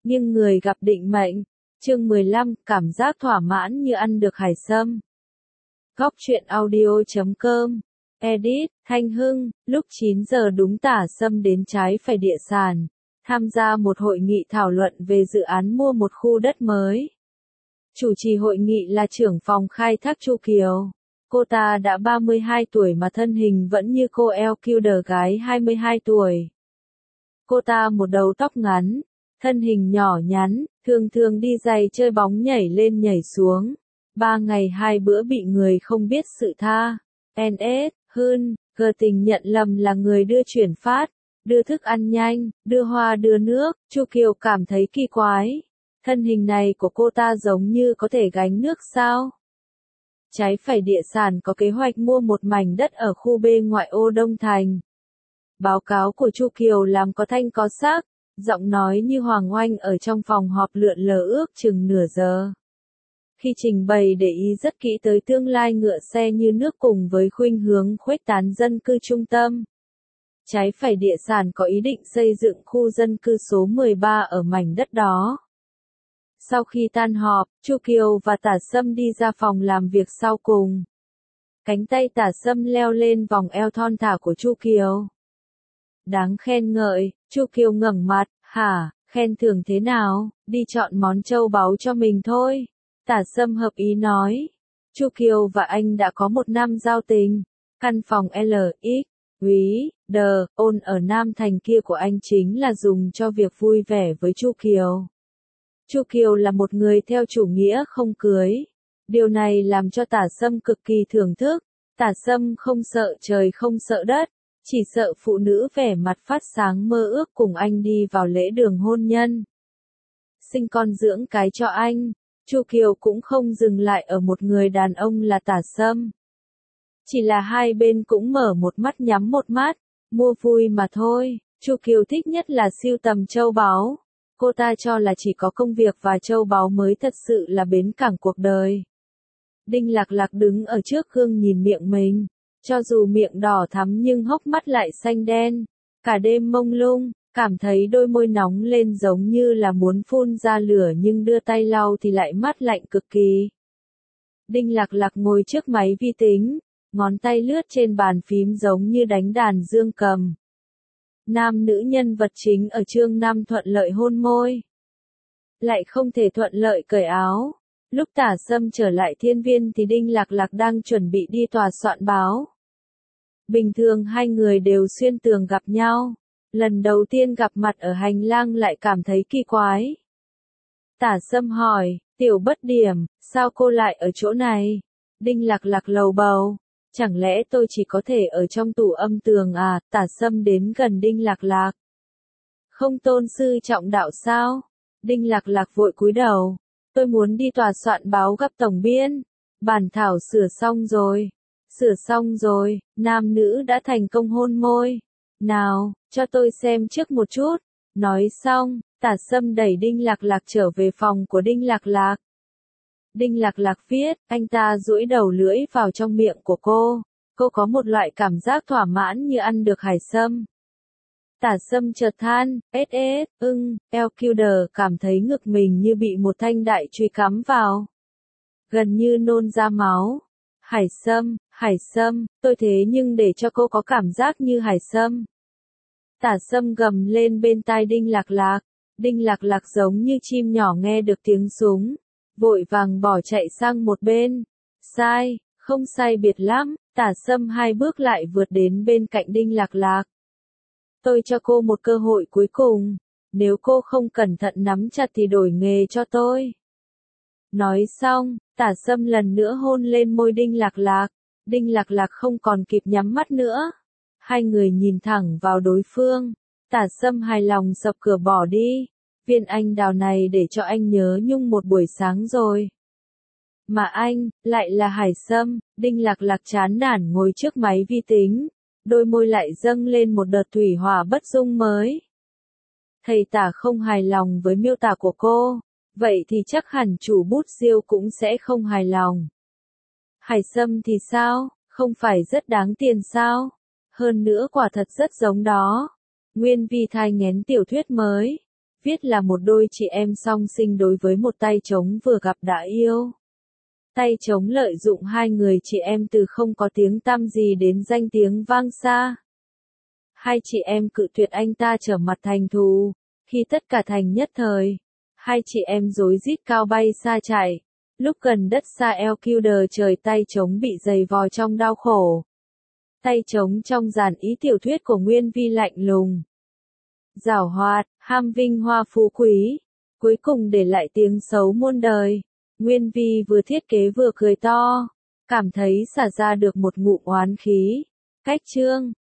nhưng người gặp định mệnh. Chương 15, cảm giác thỏa mãn như ăn được hải sâm. Góc truyện audio.com. Edit, Thanh Hưng, lúc 9 giờ đúng Tả Sâm đến Trái Phải Địa Sản, tham gia một hội nghị thảo luận về dự án mua một khu đất mới. Chủ trì hội nghị là trưởng phòng khai thác Chu Kiều. Cô ta đã 32 tuổi mà thân hình vẫn như cô LQD gái 22 tuổi. Cô ta một đầu tóc ngắn, thân hình nhỏ nhắn, thường thường đi giày chơi bóng nhảy lên nhảy xuống. 3 ngày 2 bữa bị người không biết sự tha. NS, Hơn, gờ tình nhận lầm là người đưa chuyển phát, đưa thức ăn nhanh, đưa hoa đưa nước. Chu Kiều cảm thấy kỳ quái. Thân hình này của cô ta giống như có thể gánh nước sao? Trái Phải Địa Sản có kế hoạch mua một mảnh đất ở khu B ngoại ô Đông Thành. Báo cáo của Chu Kiều làm có thanh có sắc, giọng nói như hoàng oanh ở trong phòng họp lượn lờ ước chừng nửa giờ. Khi trình bày để ý rất kỹ tới tương lai ngựa xe như nước cùng với khuynh hướng khuếch tán dân cư trung tâm. Trái Phải Địa Sản có ý định xây dựng khu dân cư số 13 ở mảnh đất đó. Sau khi tan họp, Chu Kiều và Tả Sâm đi ra phòng làm việc sau cùng. Cánh tay Tả Sâm leo lên vòng eo thon thả của Chu Kiều. Đáng khen ngợi. Chu Kiều ngẩng mặt, hả, khen thưởng thế nào, đi chọn món châu báu cho mình thôi. Tả Sâm hợp ý nói. Chu Kiều và anh đã có 1 năm giao tình. Căn phòng LX, Quý, D, ôn ở Nam Thành kia của anh chính là dùng cho việc vui vẻ với Chu Kiều. Chu Kiều là một người theo chủ nghĩa không cưới. Điều này làm cho Tả Sâm cực kỳ thưởng thức. Tả Sâm không sợ trời không sợ đất, chỉ sợ phụ nữ vẻ mặt phát sáng mơ ước cùng anh đi vào lễ đường hôn nhân. Sinh con dưỡng cái cho anh. Chu Kiều cũng không dừng lại ở một người đàn ông là Tả Sâm. Chỉ là hai bên cũng mở một mắt nhắm một mắt, mua vui mà thôi. Chu Kiều thích nhất là sưu tầm châu báu. Cô ta cho là chỉ có công việc và châu báu mới thật sự là bến cảng cuộc đời. Đinh Lạc Lạc đứng ở trước gương nhìn miệng mình. Cho dù miệng đỏ thắm nhưng hốc mắt lại xanh đen. Cả đêm mông lung, cảm thấy đôi môi nóng lên giống như là muốn phun ra lửa nhưng đưa tay lau thì lại mát lạnh cực kỳ. Đinh Lạc Lạc ngồi trước máy vi tính, ngón tay lướt trên bàn phím giống như đánh đàn dương cầm. Nam nữ nhân vật chính ở chương 5 thuận lợi hôn môi. Lại không thể thuận lợi cởi áo. Lúc Tả Sâm trở lại Thiên Viên thì Đinh Lạc Lạc đang chuẩn bị đi tòa soạn báo. Bình thường hai người đều xuyên tường gặp nhau. Lần đầu tiên gặp mặt ở hành lang lại cảm thấy kỳ quái. Tả Sâm hỏi, Tiểu Bất Điểm, sao cô lại ở chỗ này? Đinh Lạc Lạc lầu bầu. Chẳng lẽ tôi chỉ có thể ở trong tủ âm tường à? Tả Sâm đến gần Đinh Lạc Lạc. Không tôn sư trọng đạo sao? Đinh Lạc Lạc vội cúi đầu. Tôi muốn đi tòa soạn báo gặp tổng biên. Bản thảo sửa xong rồi. Sửa xong rồi, nam nữ đã thành công hôn môi. Nào, cho tôi xem trước một chút. Nói xong, Tả Sâm đẩy Đinh Lạc Lạc trở về phòng của Đinh Lạc Lạc. Đinh Lạc Lạc viết, anh ta duỗi đầu lưỡi vào trong miệng của cô. Cô có một loại cảm giác thỏa mãn như ăn được hải sâm. Tả Sâm chợt than, LQD cảm thấy ngực mình như bị một thanh đại chùy cắm vào. Gần như nôn ra máu. Hải sâm, tôi thế nhưng để cho cô có cảm giác như hải sâm. Tả Sâm gầm lên bên tai Đinh Lạc Lạc. Đinh Lạc Lạc giống như chim nhỏ nghe được tiếng súng. Vội vàng bỏ chạy sang một bên. Sai, không sai biệt lắm. Tả Sâm 2 bước lại vượt đến bên cạnh Đinh Lạc Lạc. Tôi cho cô một cơ hội cuối cùng. Nếu cô không cẩn thận nắm chặt thì đổi nghề cho tôi. Nói xong, Tả Sâm lần nữa hôn lên môi Đinh Lạc Lạc. Đinh Lạc Lạc không còn kịp nhắm mắt nữa. Hai người nhìn thẳng vào đối phương. Tả Sâm hài lòng sập cửa bỏ đi. Viên anh đào này để cho anh nhớ nhung một buổi sáng rồi. Mà anh, lại là hải sâm. Đinh Lạc Lạc chán nản ngồi trước máy vi tính. Đôi môi lại dâng lên một đợt thủy hỏa bất dung mới. Thầy Tả không hài lòng với miêu tả của cô. Vậy thì chắc hẳn chủ bút Diêu cũng sẽ không hài lòng. Hải sâm thì sao, không phải rất đáng tiền sao? Hơn nữa quả thật rất giống đó. Nguyên Vi thai nghén tiểu thuyết mới. viết là một đôi chị em song sinh đối với một tay trống vừa gặp đã yêu. Tay trống lợi dụng hai người chị em từ không có tiếng tăm gì đến danh tiếng vang xa. Hai chị em cự tuyệt anh ta trở mặt thành thù, khi tất cả thành nhất thời. Hai chị em rối rít cao bay xa chạy. Lúc gần đất xa eo Kildare trời tay trống bị dày vò trong đau khổ. Tay trống trong dàn ý tiểu thuyết của Nguyên Vi lạnh lùng, giảo hoạt, ham vinh hoa phú quý, cuối cùng để lại tiếng xấu muôn đời. Nguyên Vi vừa thiết kế vừa cười to, cảm thấy xả ra được một ngụm oán khí. Cách chương